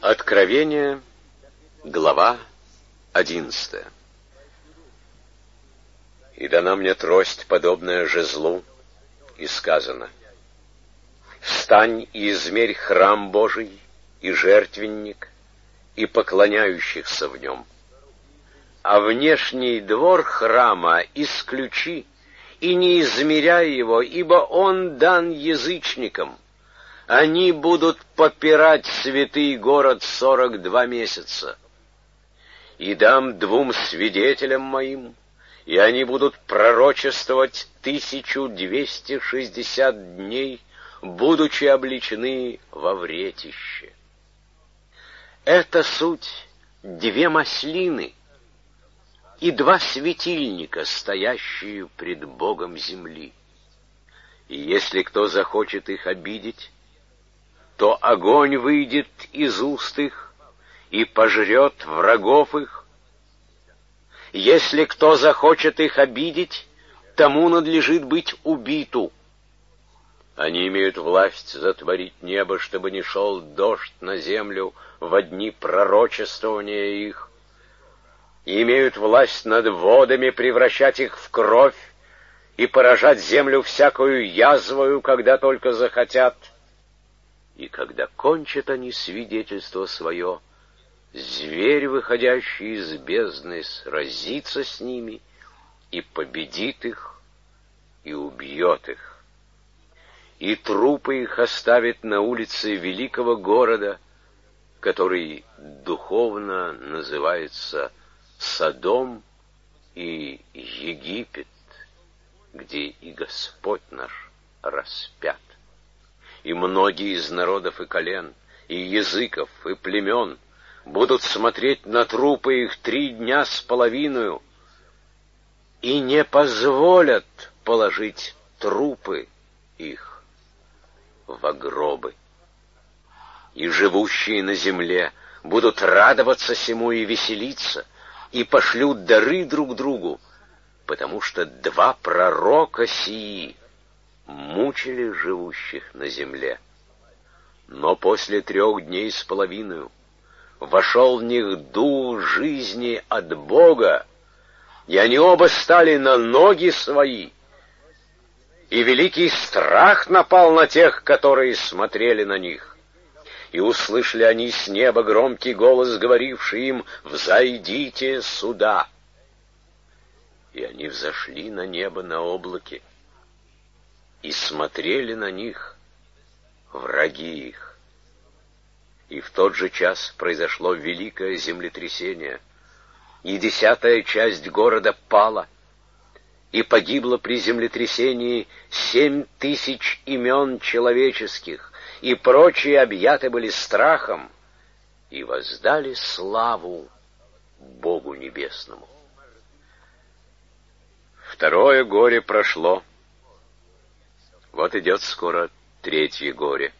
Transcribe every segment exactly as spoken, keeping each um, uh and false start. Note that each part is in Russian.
Откровение, глава одиннадцатая. И дана мне трость, подобная жезлу, и сказано: «Встань и измерь храм Божий, и жертвенник, и поклоняющихся в нем. А внешний двор храма исключи, и не измеряй его, ибо он дан язычникам. Они будут попирать святый город сорок два месяца. И дам двум свидетелям моим, и они будут пророчествовать тысячу двести шестьдесят дней, будучи обличены во вретище». Это суть две маслины и два светильника, стоящие пред Богом земли. И если кто захочет их обидеть, то огонь выйдет из уст их и пожрет врагов их. Если кто захочет их обидеть, тому надлежит быть убиту. Они имеют власть затворить небо, чтобы не шел дождь на землю во дни пророчествования их, и имеют власть над водами превращать их в кровь и поражать землю всякую язвою, когда только захотят. И когда кончат они свидетельство свое, зверь, выходящий из бездны, сразится с ними и победит их и убьет их. И трупы их оставит на улице великого города, который духовно называется Содом и Египет, где и Господь наш распят. И многие из народов и колен, и языков, и племен будут смотреть на трупы их три дня с половиною, и не позволят положить трупы их во гробы. И живущие на земле будут радоваться сему и веселиться, и пошлют дары друг другу, потому что два пророка сии мучили живущих на земле. Но после трех дней с половиною вошел в них дух жизни от Бога, и они оба стали на ноги свои, и великий страх напал на тех, которые смотрели на них. И услышали они с неба громкий голос, говоривший им: «Взойдите сюда». И они взошли на небо на облаке, и смотрели на них враги их. И в тот же час произошло великое землетрясение, и десятая часть города пала, и погибло при землетрясении семь тысяч имен человеческих, и прочие объяты были страхом, и воздали славу Богу Небесному. Второе горе прошло. Вот идет скоро третье горе.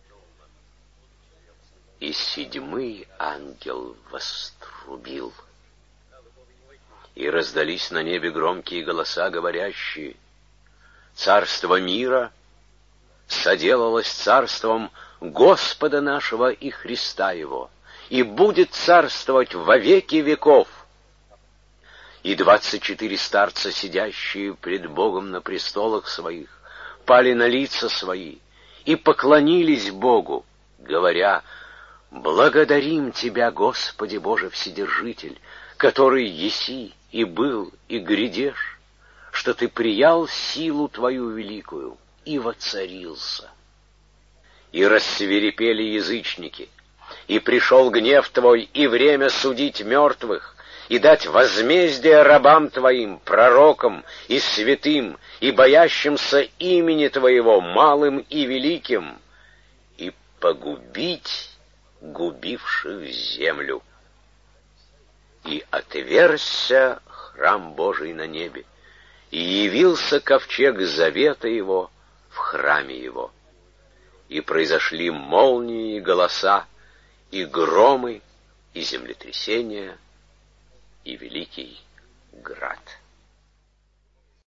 И седьмый ангел вострубил, и раздались на небе громкие голоса, говорящие: «Царство мира соделалось царством Господа нашего и Христа Его, и будет царствовать во веки веков». И двадцать четыре старца, сидящие пред Богом на престолах своих, пали на лица свои и поклонились Богу, говоря: «Благодарим Тебя, Господи Боже Вседержитель, который еси и был и грядешь, что Ты приял силу Твою великую и воцарился». И рассвирепели язычники, и пришел гнев Твой, и время судить мертвых, и дать возмездие рабам Твоим, пророкам и святым, и боящимся имени Твоего, малым и великим, и погубить губивших землю. И отверзся храм Божий на небе, и явился ковчег завета Его в храме Его. И произошли молнии и голоса, и громы, и землетрясения, и великий град.